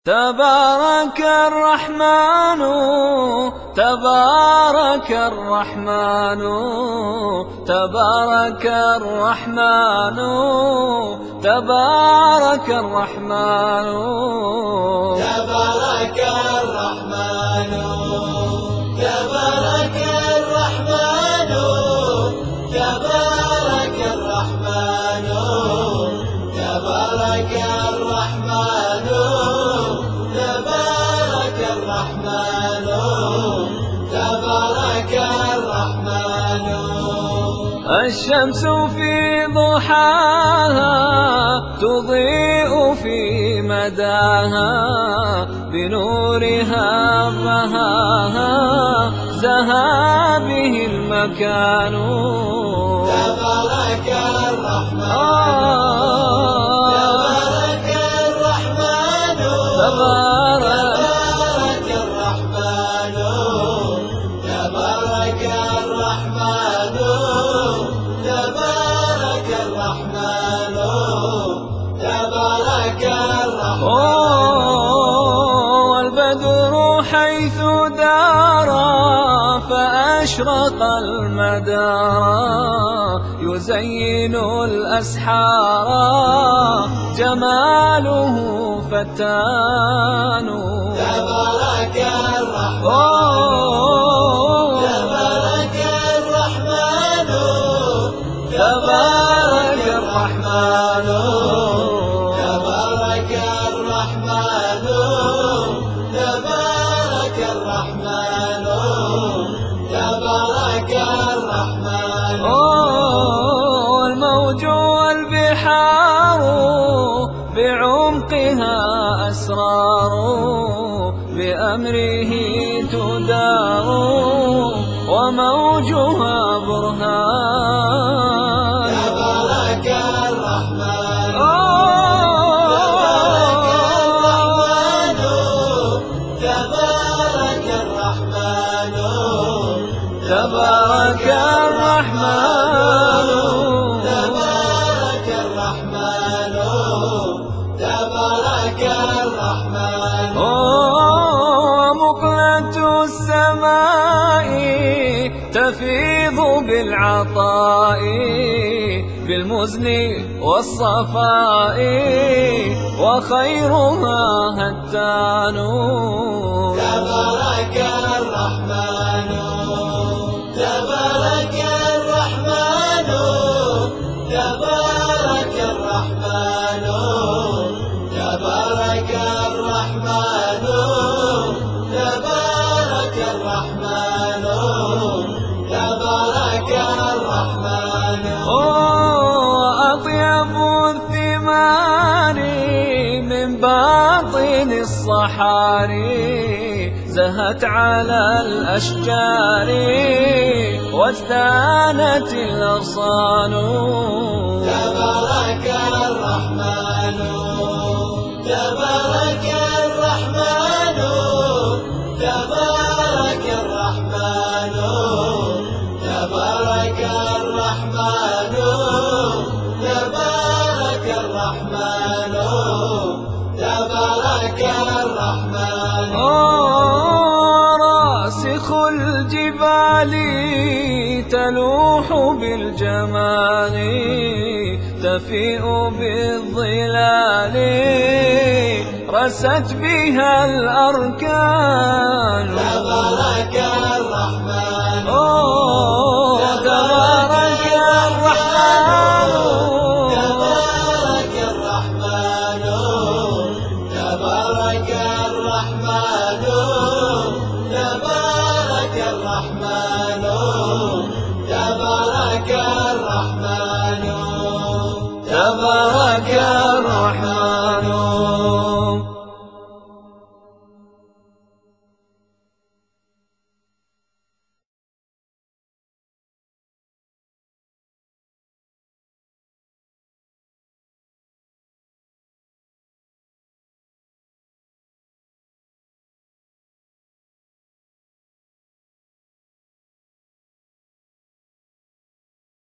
تبارك الرحمن تبارك الرحمن تبارك الرحمن تبارك الرحمن تبارك الرحمن تبارك الرحمن تبارك الرحمن تبارك الرحمن تبارك الرحمن تبارك الرحمن. الشمس في ضحاها تضيء في مداها بنورها بهاها زها به المكان. تبارك الرحمن تبارك الرحمن تبارك الرحمن تبارك الرحمن تبارك الرحمن تبارك الرحمن. والبدر حيث دارا فأشرق المدار يزين الأسحار جماله فتان. تبارك الرحمن تبارك الرحمن تبارك الرحمن تبارك الرحمن تبارك الرحمن تبارك الرحمن. والموج والبحار بعمقها أسرار بأمره تدار وموجها برهان. تبارك الرحمن تبارك الرحمن تبارك الرحمن تبارك الرحمن تبارك الرحمن. مقلة السماء تفيض بالعطاء بالمزن والصفاء وخيرها هتان. تبارك الرحمن تبارك الرحمن تبارك الرحمن تبارك الرحمن تبارك الرحمن تبارك الرحمن. أطيب الثمار من باطن الصحاري زهت على الأشجار وازدانت الأغصان. تبارك الرحمن تبارك الرحمن تبارك الرحمن تبارك الرحمن تبارك الرحمن تبارك الرحمن. راسخ الجبال تلوح بالجمال تفيء بالظلال رست بها الأركان. تبارك الرحمن تبارك الرحمن تبارك الرحمن تبارك الرحمن تبارك الرحمن تبارك الرحمن تبارك الرحمن.